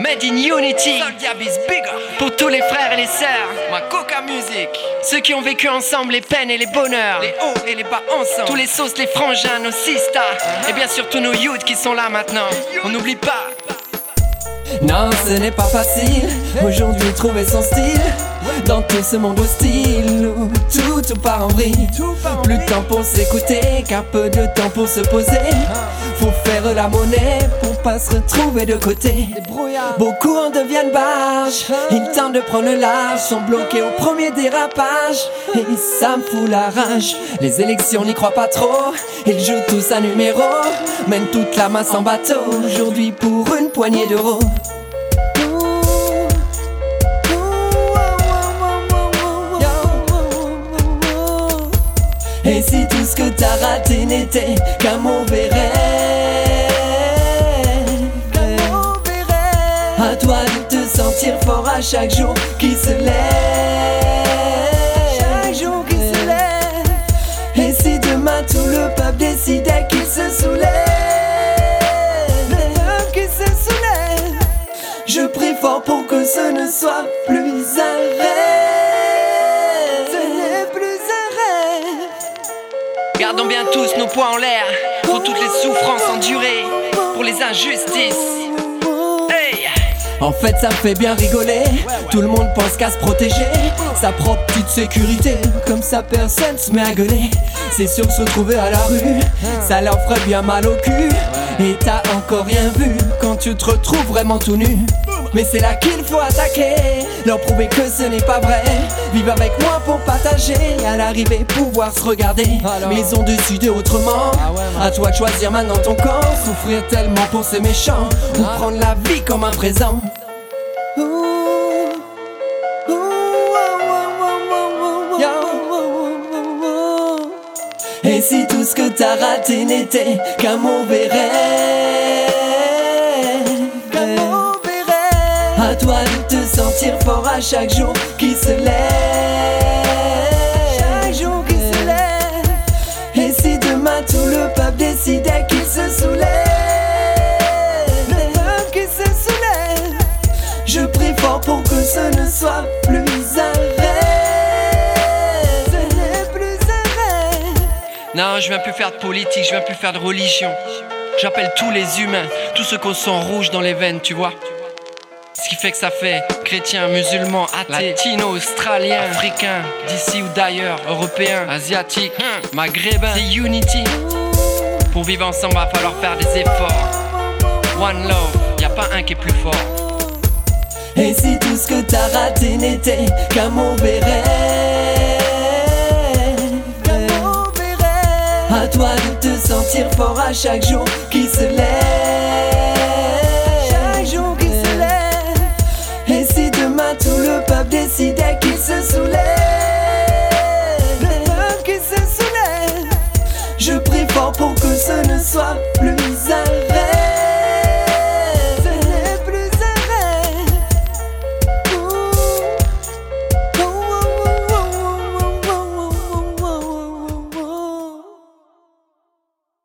Made in Unity, pour tous les frères et les sœurs, ma Coca Music. Ceux qui ont vécu ensemble les peines et les bonheurs, les hauts et les bas ensemble. Tous les sauces, les frangins, nos sistas, et bien sûr tous nos youths qui sont là maintenant. On n'oublie pas. Non, ce n'est pas facile aujourd'hui trouver son style dans tout ce monde hostile où tout part en vrille. Plus de temps pour s'écouter qu'un peu de temps pour se poser. Faut faire la monnaie pour pas se retrouver de côté. Beaucoup en deviennent barges, ils tentent de prendre le large, sont bloqués au premier dérapage. Et ça me fout la rage. Les élections n'y croient pas trop, ils jouent tous à numéro, mènent toute la masse en bateau aujourd'hui pour une poignée d'euros. Et si tout ce que t'as raté n'était qu'un mauvais rêve, à toi de te sentir fort à chaque jour qui se lève. Chaque jour qui se lève. Et si demain tout le peuple décidait qu'il se soulève, qu'il se soulève, je prie fort pour que ce ne soit plus un rêve. Ce n'est plus un rêve. Gardons bien tous nos poings en l'air pour toutes les souffrances endurées, pour les injustices. Hey! En fait ça me fait bien rigoler. Tout le monde pense qu'à se protéger, sa propre petite sécurité. Comme ça personne se met à gueuler. C'est sûr que se trouver à la rue, ça leur ferait bien mal au cul. Et t'as encore rien vu quand tu te retrouves vraiment tout nu. Mais c'est là qu'il faut attaquer, leur prouver que ce n'est pas vrai. Vivre avec moi pour partager, à l'arrivée pouvoir se regarder. Mais ils ont décidé autrement, à toi de choisir maintenant ton camp. Souffrir tellement pour ces méchants, ou prendre la vie comme un présent. Et si tout ce que t'as raté n'était qu'un mauvais rêve, à toi de te sentir fort à chaque jour qui se lève. Chaque jour qui se lève. Et si demain tout le peuple décidait qu'il se soulève, qu'il se soulève, je prie fort pour que ce ne soit plus un rêve. Ce n'est plus un rêve. Non, je viens plus faire de politique, je viens plus faire de religion. J'appelle tous les humains, tous ceux qui ont sang rouge dans les veines, tu vois. Ce qui fait que ça fait chrétiens, musulmans, athées, latinos, australiens, africains, d'ici ou d'ailleurs, européens, asiatiques, maghrébins. C'est Unity. Pour vivre ensemble, va falloir faire des efforts. One love, y a pas un qui est plus fort. Et si tout ce que t'as raté n'était qu'un mauvais rêve, à toi de te sentir fort à chaque jour qui se lève. Chaque jour qui se lève. Et si demain tout le peuple décidait qu'il se soulève, qu'il se soulève, je prie fort pour que ce ne soit plus un rêve.